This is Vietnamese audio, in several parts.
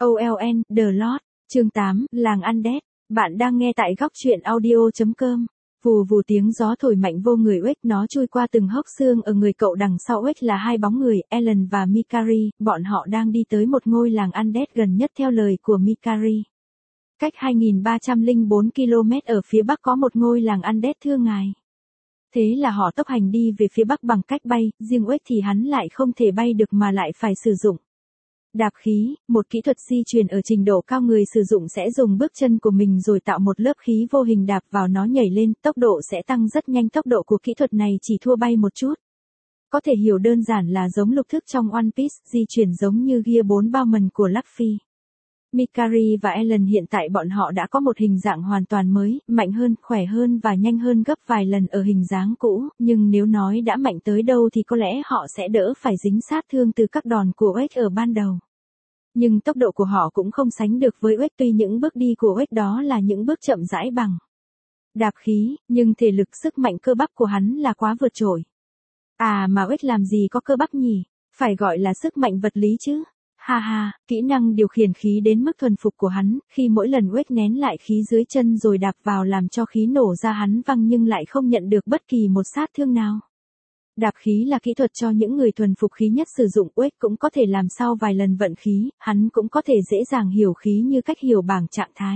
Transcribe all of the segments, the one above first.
OLN, The Lord, chương 8, Làng Undead. Bạn đang nghe tại góc truyện audio.com. Vù vù tiếng gió thổi mạnh vô người Uếch, nó chui qua từng hốc xương ở người cậu. Đằng sau Uếch là hai bóng người, Ellen và Mikari, bọn họ đang đi tới một ngôi làng Undead gần nhất theo lời của Mikari. Cách 2304 km ở phía bắc có một ngôi làng Undead thưa ngài. Thế là họ tốc hành đi về phía bắc bằng cách bay, riêng Uếch thì hắn lại không thể bay được mà lại phải sử dụng đạp khí, một kỹ thuật di truyền ở trình độ cao. Người sử dụng sẽ dùng bước chân của mình rồi tạo một lớp khí vô hình đạp vào nó nhảy lên, tốc độ sẽ tăng rất nhanh. Tốc độ của kỹ thuật này chỉ thua bay một chút. Có thể hiểu đơn giản là giống lục thức trong One Piece, di chuyển giống như Gear 4 Bowman của Luffy. Mikari và Ellen hiện tại bọn họ đã có một hình dạng hoàn toàn mới, mạnh hơn, khỏe hơn và nhanh hơn gấp vài lần ở hình dáng cũ, nhưng nếu nói đã mạnh tới đâu thì có lẽ họ sẽ đỡ phải dính sát thương từ các đòn của Uếch ở ban đầu. Nhưng tốc độ của họ cũng không sánh được với Uếch, tuy những bước đi của Uếch đó là những bước chậm rãi bằng đạp khí, nhưng thể lực sức mạnh cơ bắp của hắn là quá vượt trội. À mà Uếch làm gì có cơ bắp nhỉ, phải gọi là sức mạnh vật lý chứ. Ha ha, kỹ năng điều khiển khí đến mức thuần phục của hắn, khi mỗi lần Uếch nén lại khí dưới chân rồi đạp vào làm cho khí nổ ra, hắn văng nhưng lại không nhận được bất kỳ một sát thương nào. Đạp khí là kỹ thuật cho những người thuần phục khí nhất sử dụng. Uếch cũng có thể làm sau vài lần vận khí, hắn cũng có thể dễ dàng hiểu khí như cách hiểu bảng trạng thái.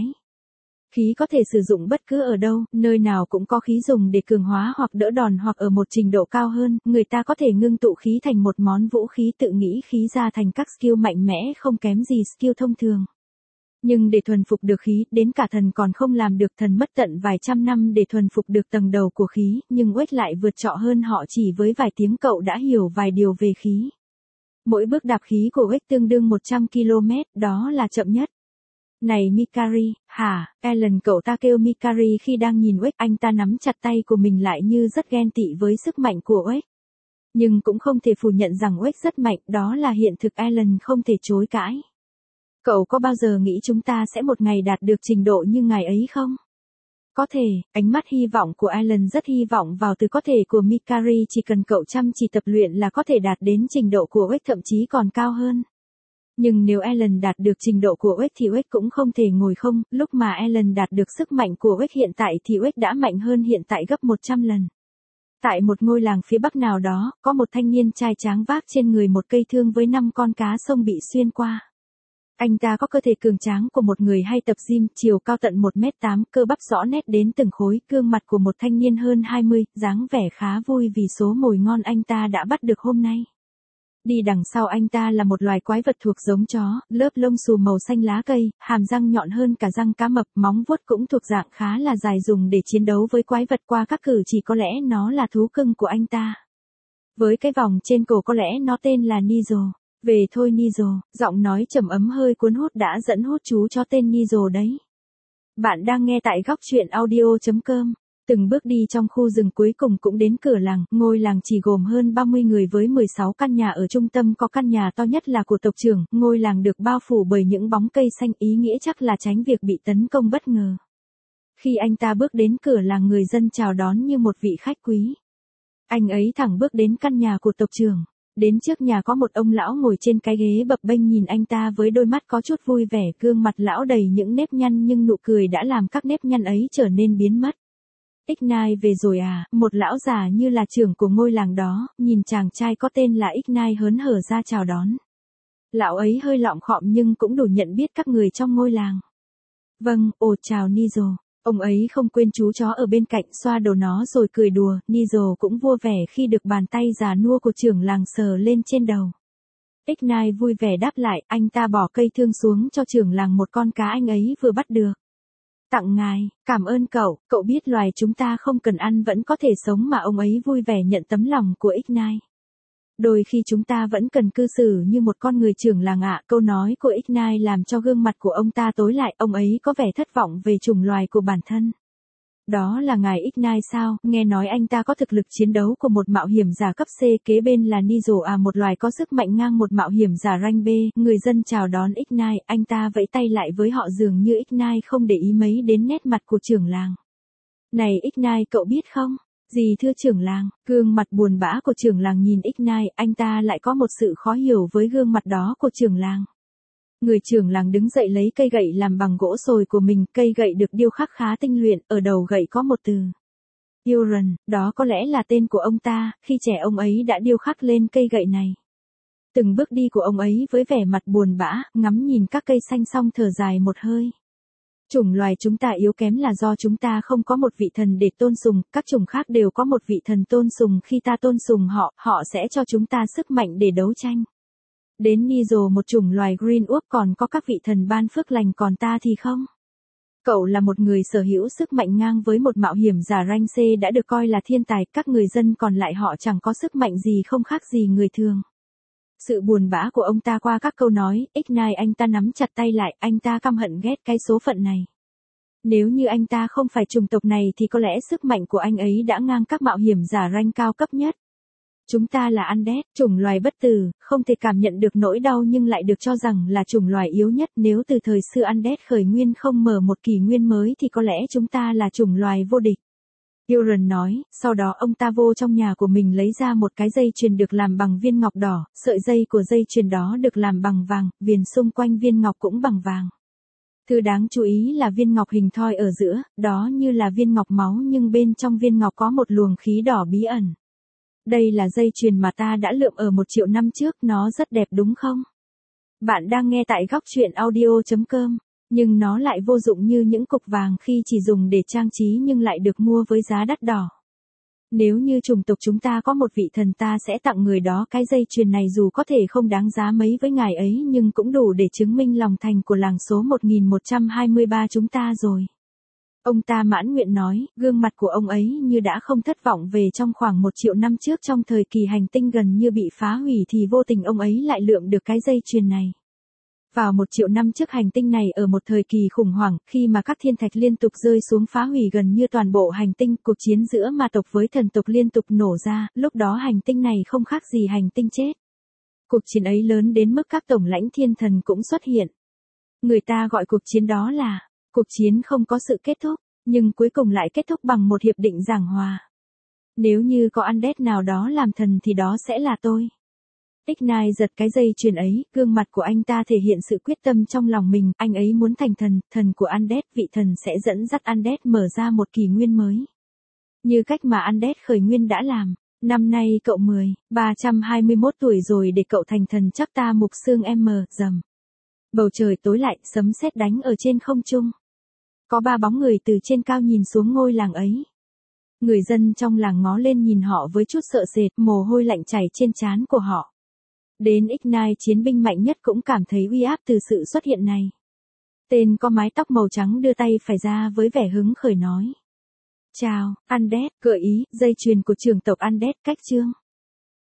Khí có thể sử dụng bất cứ ở đâu, nơi nào cũng có khí dùng để cường hóa hoặc đỡ đòn, hoặc ở một trình độ cao hơn, người ta có thể ngưng tụ khí thành một món vũ khí, tự nghĩ khí ra thành các skill mạnh mẽ không kém gì skill thông thường. Nhưng để thuần phục được khí, đến cả thần còn không làm được. Thần mất tận vài trăm năm để thuần phục được tầng đầu của khí, nhưng Uếch lại vượt trội hơn họ chỉ với vài tiếng. Cậu đã hiểu vài điều về khí. Mỗi bước đạp khí của Uếch tương đương 100 km, đó là chậm nhất. Này Mikari, hả? Ellen, cậu ta kêu Mikari khi đang nhìn Uếch. Anh ta nắm chặt tay của mình lại như rất ghen tị với sức mạnh của Uếch. Nhưng cũng không thể phủ nhận rằng Uếch rất mạnh, đó là hiện thực Ellen không thể chối cãi. Cậu có bao giờ nghĩ chúng ta sẽ một ngày đạt được trình độ như ngài ấy không? Có thể, ánh mắt hy vọng của Ellen rất hy vọng vào từ có thể của Mikari. Chỉ cần cậu chăm chỉ tập luyện là có thể đạt đến trình độ của Uếch, thậm chí còn cao hơn. Nhưng nếu Ellen đạt được trình độ của Uếch thì Uếch cũng không thể ngồi không. Lúc mà Ellen đạt được sức mạnh của Uếch hiện tại thì Uếch đã mạnh hơn hiện tại gấp 100 lần. Tại một ngôi làng phía bắc nào đó, có một thanh niên trai tráng vác trên người một cây thương với 5 con cá sông bị xuyên qua. Anh ta có cơ thể cường tráng của một người hay tập gym, chiều cao tận 1m8, cơ bắp rõ nét đến từng khối, gương mặt của một thanh niên hơn 20, dáng vẻ khá vui vì số mồi ngon anh ta đã bắt được hôm nay. Đi đằng sau anh ta là một loài quái vật thuộc giống chó, lớp lông xù màu xanh lá cây, hàm răng nhọn hơn cả răng cá mập, móng vuốt cũng thuộc dạng khá là dài dùng để chiến đấu với quái vật. Qua các cử chỉ có lẽ nó là thú cưng của anh ta. Với cái vòng trên cổ có lẽ nó tên là Nizo. Về thôi Nizo, giọng nói trầm ấm hơi cuốn hút đã dẫn hút chú cho tên Nizo đấy. Bạn đang nghe tại góc truyện audio.com. Từng bước đi trong khu rừng cuối cùng cũng đến cửa làng. Ngôi làng chỉ gồm hơn 30 người với 16 căn nhà. Ở trung tâm có căn nhà to nhất là của tộc trưởng. Ngôi làng được bao phủ bởi những bóng cây xanh, ý nghĩa chắc là tránh việc bị tấn công bất ngờ. Khi anh ta bước đến cửa làng, người dân chào đón như một vị khách quý. Anh ấy thẳng bước đến căn nhà của tộc trưởng. Đến trước nhà có một ông lão ngồi trên cái ghế bập bênh nhìn anh ta với đôi mắt có chút vui vẻ. Gương mặt lão đầy những nếp nhăn nhưng nụ cười đã làm các nếp nhăn ấy trở nên biến mất. Ignite về rồi à? Một lão già như là trưởng của ngôi làng đó, nhìn chàng trai có tên là Ignite hớn hở ra chào đón. Lão ấy hơi lọm khọm nhưng cũng đủ nhận biết các người trong ngôi làng. Vâng, ồ chào Nizo. Ông ấy không quên chú chó ở bên cạnh, xoa đầu nó rồi cười đùa. Nizo cũng vui vẻ khi được bàn tay già nua của trưởng làng sờ lên trên đầu. Ignite vui vẻ đáp lại, anh ta bỏ cây thương xuống cho trưởng làng một con cá anh ấy vừa bắt được. Tặng ngài, cảm ơn cậu, cậu biết loài chúng ta không cần ăn vẫn có thể sống mà. Ông ấy vui vẻ nhận tấm lòng của Ignite. Đôi khi chúng ta vẫn cần cư xử như một con người trưởng làng ạ. Câu nói của Ignite làm cho gương mặt của ông ta tối lại, ông ấy có vẻ thất vọng về chủng loài của bản thân. Đó là ngài Ignite sao? Nghe nói anh ta có thực lực chiến đấu của một mạo hiểm giả cấp C, kế bên là Nizo à, một loài có sức mạnh ngang một mạo hiểm giả rank B. Người dân chào đón Ignite, anh ta vẫy tay lại với họ dường như Ignite không để ý mấy đến nét mặt của trưởng làng. Này Ignite, cậu biết không? Gì thưa trưởng làng? Gương mặt buồn bã của trưởng làng nhìn Ignite, anh ta lại có một sự khó hiểu với gương mặt đó của trưởng làng. Người trưởng làng đứng dậy lấy cây gậy làm bằng gỗ sồi của mình, cây gậy được điêu khắc khá tinh luyện, ở đầu gậy có một từ. Euron, đó có lẽ là tên của ông ta, khi trẻ ông ấy đã điêu khắc lên cây gậy này. Từng bước đi của ông ấy với vẻ mặt buồn bã, ngắm nhìn các cây xanh xong thở dài một hơi. Chủng loài chúng ta yếu kém là do chúng ta không có một vị thần để tôn sùng, các chủng khác đều có một vị thần tôn sùng, khi ta tôn sùng họ, họ sẽ cho chúng ta sức mạnh để đấu tranh. Đến Nigel, một chủng loài Green Wolf, còn có các vị thần ban phước lành, còn ta thì không. Cậu là một người sở hữu sức mạnh ngang với một mạo hiểm giả Rance đã được coi là thiên tài, các người dân còn lại họ chẳng có sức mạnh gì, không khác gì người thường. Sự buồn bã của ông ta qua các câu nói, Ignite, anh ta nắm chặt tay lại, anh ta căm hận ghét cái số phận này. Nếu như anh ta không phải chủng tộc này thì có lẽ sức mạnh của anh ấy đã ngang các mạo hiểm giả rank cao cấp nhất. Chúng ta là Undead, chủng loài bất tử, không thể cảm nhận được nỗi đau nhưng lại được cho rằng là chủng loài yếu nhất. Nếu từ thời xưa Undead khởi nguyên không mở một kỷ nguyên mới thì có lẽ chúng ta là chủng loài vô địch. Euron nói, sau đó ông ta vô trong nhà của mình lấy ra một cái dây chuyền được làm bằng viên ngọc đỏ, sợi dây của dây chuyền đó được làm bằng vàng, viền xung quanh viên ngọc cũng bằng vàng. Thứ đáng chú ý là viên ngọc hình thoi ở giữa, đó như là viên ngọc máu nhưng bên trong viên ngọc có một luồng khí đỏ bí ẩn. Đây là dây chuyền mà ta đã lượm ở 1 triệu năm trước, nó rất đẹp đúng không? Bạn đang nghe tại góc truyện audio.com. Nhưng nó lại vô dụng như những cục vàng khi chỉ dùng để trang trí nhưng lại được mua với giá đắt đỏ. Nếu như chủng tộc chúng ta có một vị thần, ta sẽ tặng người đó cái dây chuyền này, dù có thể không đáng giá mấy với ngài ấy nhưng cũng đủ để chứng minh lòng thành của làng số 1123 chúng ta rồi. Ông ta mãn nguyện nói, gương mặt của ông ấy như đã không thất vọng về trong khoảng 1 triệu năm trước, trong thời kỳ hành tinh gần như bị phá hủy thì vô tình ông ấy lại lượm được cái dây chuyền này. Vào 1 triệu năm trước, hành tinh này ở một thời kỳ khủng hoảng, khi mà các thiên thạch liên tục rơi xuống phá hủy gần như toàn bộ hành tinh, cuộc chiến giữa ma tộc với thần tộc liên tục nổ ra, lúc đó hành tinh này không khác gì hành tinh chết. Cuộc chiến ấy lớn đến mức các tổng lãnh thiên thần cũng xuất hiện. Người ta gọi cuộc chiến đó là, cuộc chiến không có sự kết thúc, nhưng cuối cùng lại kết thúc bằng một hiệp định giảng hòa. Nếu như có Undead nào đó làm thần thì đó sẽ là tôi. Ignite giật cái dây chuyền ấy, gương mặt của anh ta thể hiện sự quyết tâm trong lòng mình, anh ấy muốn thành thần, thần của Undead, vị thần sẽ dẫn dắt Undead mở ra một kỷ nguyên mới. Như cách mà Undead khởi nguyên đã làm. Năm nay cậu 321 tuổi rồi, để cậu thành thần chắc ta mục xương rầm. Bầu trời tối lại, sấm sét đánh ở trên không trung. Có 3 bóng người từ trên cao nhìn xuống ngôi làng ấy. Người dân trong làng ngó lên nhìn họ với chút sợ sệt, mồ hôi lạnh chảy trên trán của họ. Đến Ignite, chiến binh mạnh nhất, cũng cảm thấy uy áp từ sự xuất hiện này. Tên có mái tóc màu trắng đưa tay phải ra với vẻ hứng khởi nói. Chào, Undead, gợi ý, dây chuyền của trưởng tộc Undead, cách chương.